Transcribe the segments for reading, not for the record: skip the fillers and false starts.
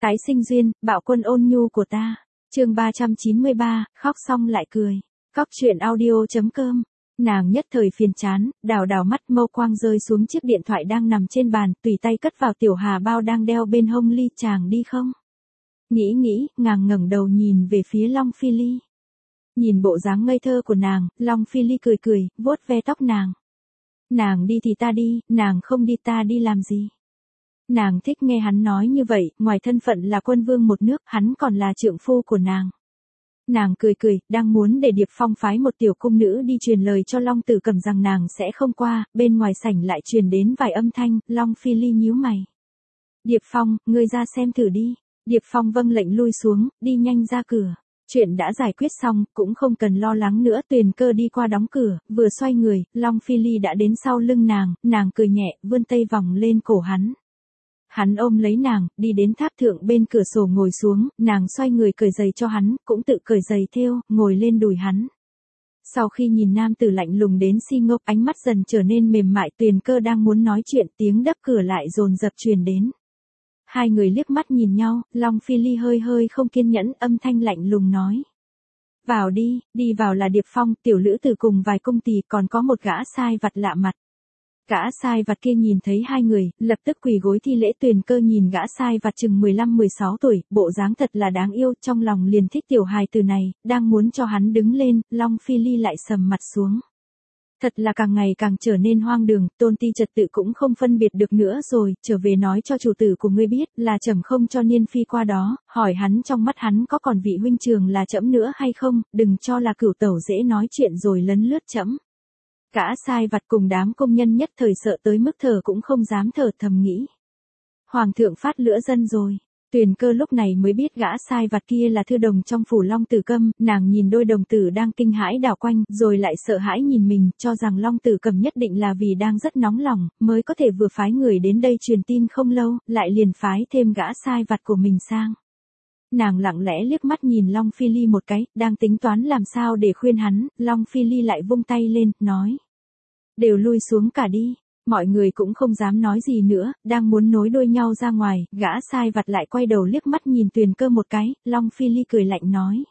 Tái sinh duyên, bạo quân ôn nhu của ta. Chương 393, khóc xong lại cười. Cóc truyện audio.com. Nàng nhất thời phiền chán, đảo đảo mắt, mâu quang rơi xuống chiếc điện thoại đang nằm trên bàn, tùy tay cất vào tiểu hà bao đang đeo bên hông. Ly, chàng đi không? Nghĩ, nàng ngẩng đầu nhìn về phía Long Phi Ly. Nhìn bộ dáng ngây thơ của nàng, Long Phi Ly cười, vuốt ve tóc nàng. Nàng đi thì ta đi, nàng không đi ta đi làm gì? Nàng thích nghe hắn nói như vậy, ngoài thân phận là quân vương một nước, hắn còn là trượng phu của nàng. Nàng cười, đang muốn để Điệp Phong phái một tiểu cung nữ đi truyền lời cho Long Tử Cẩm rằng nàng sẽ không qua, bên ngoài sảnh lại truyền đến vài âm thanh. Long Phi Ly nhíu mày. Điệp Phong, ngươi ra xem thử đi. Điệp Phong vâng lệnh lui xuống, đi nhanh ra cửa. Chuyện đã giải quyết xong, cũng không cần lo lắng nữa. Tuyền Cơ đi qua đóng cửa, vừa xoay người, Long Phi Ly đã đến sau lưng nàng cười nhẹ, vươn tay vòng lên cổ hắn. Hắn ôm lấy nàng, đi đến tháp thượng bên cửa sổ ngồi xuống, nàng xoay người cởi giày cho hắn, cũng tự cởi giày theo, ngồi lên đùi hắn. Sau khi nhìn nam tử lạnh lùng đến si ngốc, ánh mắt dần trở nên mềm mại. Tuyền Cơ đang muốn nói chuyện, tiếng đập cửa lại dồn dập truyền đến. Hai người liếc mắt nhìn nhau, Long Phi Ly hơi không kiên nhẫn, âm thanh lạnh lùng nói. Vào đi vào là Điệp Phong, tiểu lữ tử cùng vài công tỳ, còn có một gã sai vặt lạ mặt. Gã sai vặt kia nhìn thấy hai người, lập tức quỳ gối thi lễ. Tuyền Cơ nhìn gã sai vặt chừng 15-16 tuổi, bộ dáng thật là đáng yêu, trong lòng liền thích tiểu hài tử này, đang muốn cho hắn đứng lên, Long Phi Ly lại sầm mặt xuống. Thật là càng ngày càng trở nên hoang đường, tôn ti trật tự cũng không phân biệt được nữa rồi, trở về nói cho chủ tử của ngươi biết, là trẫm không cho Niên Phi qua đó, hỏi hắn trong mắt hắn có còn vị huynh trường là trẫm nữa hay không, đừng cho là cửu tẩu dễ nói chuyện rồi lấn lướt trẫm. Gã sai vặt cùng đám công nhân nhất thời sợ tới mức thở cũng không dám thở, thầm nghĩ. Hoàng thượng phát lửa dân rồi. Tuyền Cơ lúc này mới biết gã sai vặt kia là thư đồng trong phủ Long Tử Câm, nàng nhìn đôi đồng tử đang kinh hãi đảo quanh, rồi lại sợ hãi nhìn mình, cho rằng Long Tử Câm nhất định là vì đang rất nóng lòng, mới có thể vừa phái người đến đây truyền tin không lâu, lại liền phái thêm gã sai vặt của mình sang. Nàng lặng lẽ liếc mắt nhìn Long Phi Ly một cái, đang tính toán làm sao để khuyên hắn, Long Phi Ly lại vung tay lên, nói. Đều lui xuống cả đi. Mọi người cũng không dám nói gì nữa, đang muốn nối đuôi nhau ra ngoài, gã sai vặt lại quay đầu liếc mắt nhìn Tuyền Cơ một cái, Long Phi Ly cười lạnh nói.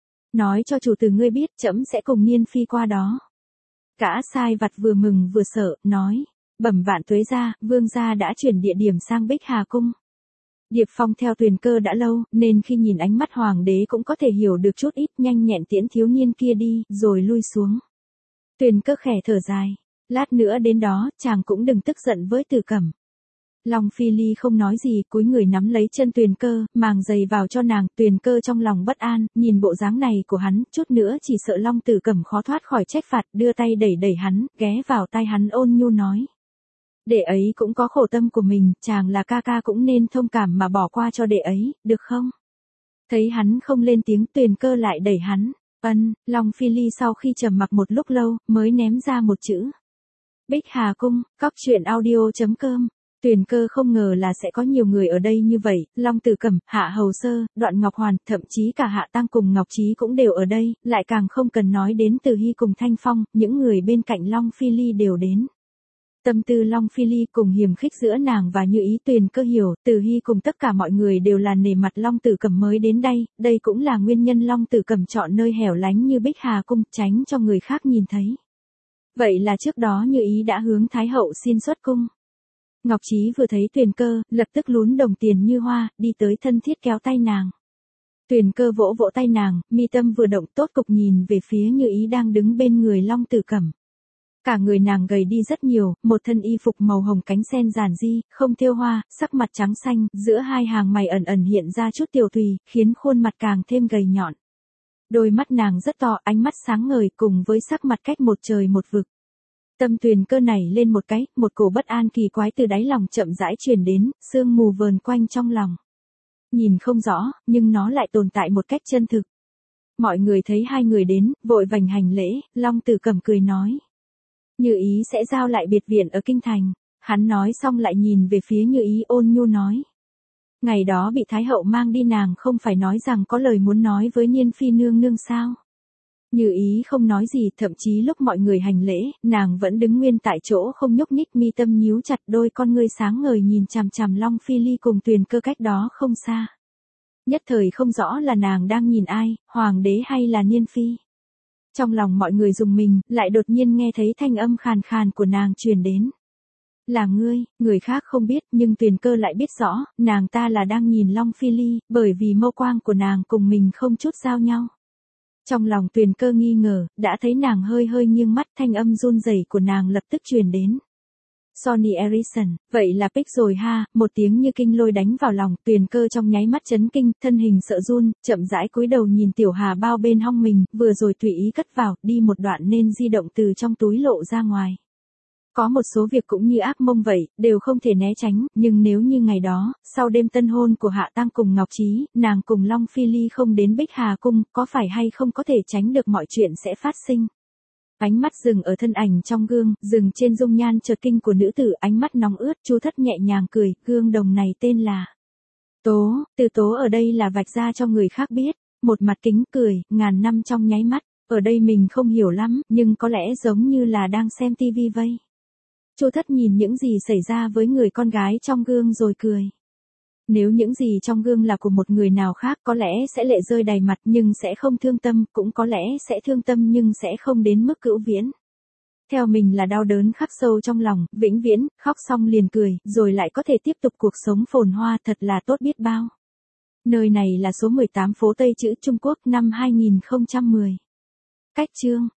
Nói cho chủ tử ngươi biết, trẫm sẽ cùng Niên Phi qua đó. Gã sai vặt vừa mừng vừa sợ, nói. Bẩm vạn tuế gia, vương gia đã chuyển địa điểm sang Bích Hà Cung. Điệp Phong theo Tuyền Cơ đã lâu, nên khi nhìn ánh mắt hoàng đế cũng có thể hiểu được chút ít, nhanh nhẹn tiễn thiếu niên kia đi, rồi lui xuống. Tuyền Cơ khẽ thở dài. Lát nữa đến đó, chàng cũng đừng tức giận với Tử Cẩm. Long Phi Ly không nói gì, cúi người nắm lấy chân Tuyền Cơ, màng giày vào cho nàng. Tuyền Cơ trong lòng bất an, nhìn bộ dáng này của hắn, chút nữa chỉ sợ Long Tử Cẩm khó thoát khỏi trách phạt, đưa tay đẩy hắn, ghé vào tai hắn ôn nhu nói. Đệ ấy cũng có khổ tâm của mình, chàng là ca ca cũng nên thông cảm mà bỏ qua cho đệ ấy, được không? Thấy hắn không lên tiếng, Tuyền Cơ lại đẩy hắn. Long Phi Ly sau khi trầm mặc một lúc lâu, mới ném ra một chữ. Bích Hà Cung, cóc truyện audio.com. Tuyền Cơ không ngờ là sẽ có nhiều người ở đây như vậy, Long Tử Cẩm, Hạ Hầu Sơ, Đoạn Ngọc Hoàn, thậm chí cả Hạ Tăng cùng Ngọc Trí cũng đều ở đây, lại càng không cần nói đến Từ Hy cùng Thanh Phong, những người bên cạnh Long Phi Ly đều đến. Tâm tư Long Phi Ly cùng hiềm khích giữa nàng và Như Ý Tuyền Cơ hiểu, Từ Hy cùng tất cả mọi người đều là nể mặt Long Tử Cẩm mới đến đây cũng là nguyên nhân Long Tử Cẩm chọn nơi hẻo lánh như Bích Hà Cung, tránh cho người khác nhìn thấy. Vậy là trước đó Như Ý đã hướng Thái Hậu xin xuất cung. Ngọc Trí vừa thấy Tuyền Cơ, lập tức lún đồng tiền như hoa, đi tới thân thiết kéo tay nàng. Tuyền Cơ vỗ vỗ tay nàng, mi tâm vừa động, tốt cục nhìn về phía Như Ý đang đứng bên người Long Tử Cẩm. Cả người nàng gầy đi rất nhiều, một thân y phục màu hồng cánh sen giản di, không thêu hoa, sắc mặt trắng xanh, giữa hai hàng mày ẩn hiện ra chút tiểu tùy, khiến khuôn mặt càng thêm gầy nhọn. Đôi mắt nàng rất to, ánh mắt sáng ngời cùng với sắc mặt cách một trời một vực. Tâm Tuyền Cơ nảy lên một cái, một cổ bất an kỳ quái từ đáy lòng chậm rãi truyền đến, sương mù vờn quanh trong lòng. Nhìn không rõ, nhưng nó lại tồn tại một cách chân thực. Mọi người thấy hai người đến, vội vành hành lễ, Long Tử Cẩm cười nói. Như Ý sẽ giao lại biệt viện ở Kinh Thành. Hắn nói xong lại nhìn về phía Như Ý ôn nhu nói. Ngày đó bị Thái Hậu mang đi nàng không phải nói rằng có lời muốn nói với Niên Phi nương nương sao? Như Ý không nói gì, thậm chí lúc mọi người hành lễ, nàng vẫn đứng nguyên tại chỗ không nhúc nhích, mi tâm nhíu chặt, đôi con ngươi sáng ngời nhìn chằm chằm Long Phi Ly cùng Tuyền Cơ cách đó không xa. Nhất thời không rõ là nàng đang nhìn ai, hoàng đế hay là Niên Phi. Trong lòng mọi người rùng mình, lại đột nhiên nghe thấy thanh âm khàn khàn của nàng truyền đến. Là ngươi, người khác không biết nhưng Tuyền Cơ lại biết rõ, nàng ta là đang nhìn Long Phi Ly, bởi vì mâu quang của nàng cùng mình không chút giao nhau. Trong lòng Tuyền Cơ nghi ngờ, đã thấy nàng hơi hơi nghiêng mắt, thanh âm run rẩy của nàng lập tức truyền đến. Sony Ericsson, vậy là Pick rồi ha, một tiếng như kinh lôi đánh vào lòng, Tuyền Cơ trong nháy mắt chấn kinh, thân hình sợ run, chậm rãi cúi đầu nhìn tiểu hà bao bên hông mình, vừa rồi tùy ý cất vào, đi một đoạn nên di động từ trong túi lộ ra ngoài. Có một số việc cũng như ác mộng vậy, đều không thể né tránh, nhưng nếu như ngày đó, sau đêm tân hôn của Hạ Tăng cùng Ngọc Trí, nàng cùng Long Phi Ly không đến Bích Hà Cung, có phải hay không có thể tránh được mọi chuyện sẽ phát sinh. Ánh mắt dừng ở thân ảnh trong gương, dừng trên dung nhan chợt kinh của nữ tử, ánh mắt nóng ướt, Chu Thất nhẹ nhàng cười, gương đồng này tên là Tố, từ tố ở đây là vạch ra cho người khác biết, một mặt kính cười, ngàn năm trong nháy mắt, ở đây mình không hiểu lắm, nhưng có lẽ giống như là đang xem tivi vây. Chu Thất nhìn những gì xảy ra với người con gái trong gương rồi cười. Nếu những gì trong gương là của một người nào khác có lẽ sẽ lệ rơi đầy mặt nhưng sẽ không thương tâm, cũng có lẽ sẽ thương tâm nhưng sẽ không đến mức cữu viễn. Theo mình là đau đớn khắc sâu trong lòng, vĩnh viễn, khóc xong liền cười, rồi lại có thể tiếp tục cuộc sống phồn hoa, thật là tốt biết bao. Nơi này là số 18 phố Tây Chữ Trung Quốc năm 2010. Cách chương